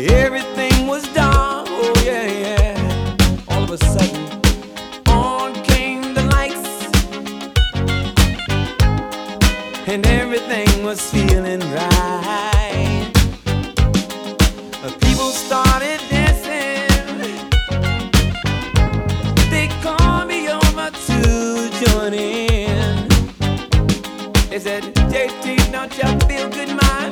Everything was dark, oh yeah, yeah. All of a sudden, on came the lights, and everything was feeling right. People started dancing. They called me over to join in. They said, JT, don't you feel good, man?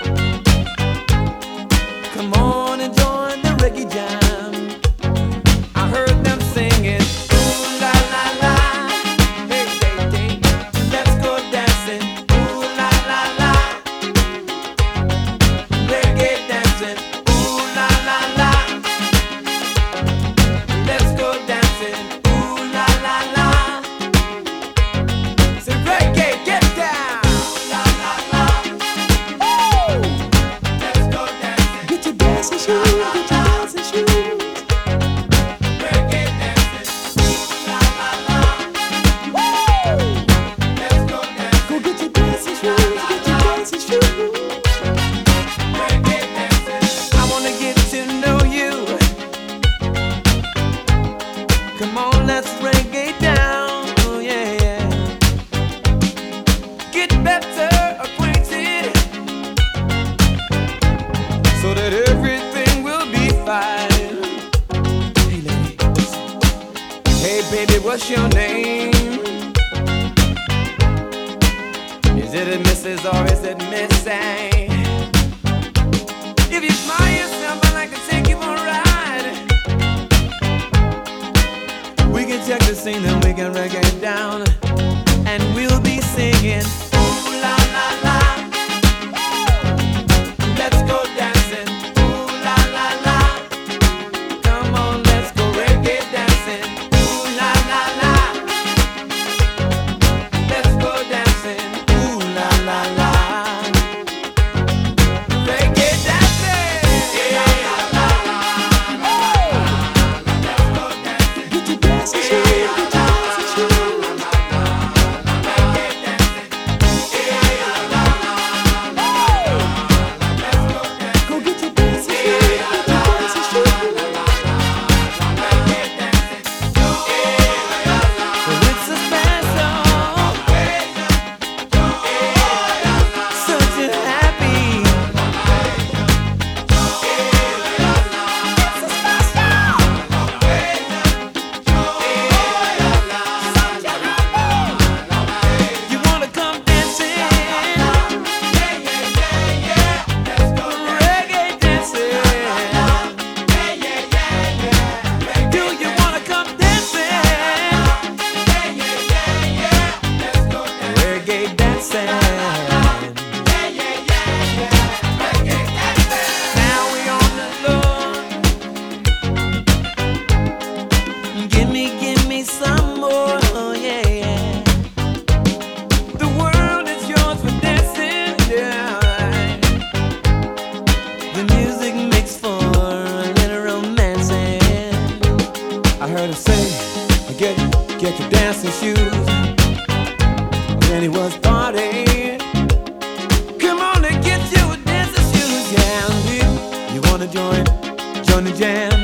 Come on and join the reggae jam. I heard them singing, ooh la la la, hey hey hey, let's go dancing, ooh la la la, reggae dancing, ooh la la la, let's go dancing, ooh la la la. Say reggae, get down, ooh la la la, woo, let's go dancing. Get your dancing shoes, get your dancing shoes. Reggae dancing, ooh la la la, woo, let's go dancing. Go get your dancing shoes, get your dancing shoes. Reggae dancing, I wanna get to know you. Come on, let's reggae down, oh yeah, yeah. Get better acquainted, so that everything will be fine. Hey lady, listen. Hey baby, what's your name? Is it a Mrs. or is it Missy? If you smile yourself, I'd like to take you for a ride. We can check the scene and we can reggae down, and we'll be singing, ooh la la la, let's go dancing, ooh la la la. Come on, let's go reggae dancing, ooh la la la. Let's go dancing, ooh la la la. Reggae dancing, yeah la la la. Let's go dancing. Get your dancing shoes, get your dancing shoes. Reggae dancing, yeah la la la. Let's go dancing. Go get your dancing shoes, get your dancing shoes. Reggae dancing, yeah la la. Well, it's a special, such a happy. It's a special, such a happy. You wanna come dancing? Reggae dancing. Do you wanna come dancing? Reggae dancing. Now we on the floor. Give me some more. Oh yeah, yeah. The world is yours for dancing. Yeah. The music makes for a little romancing. I heard him say, get your dancing shoes. Then he was partying. Come on and get your dancing shoes. Yeah, you wanna join the jam?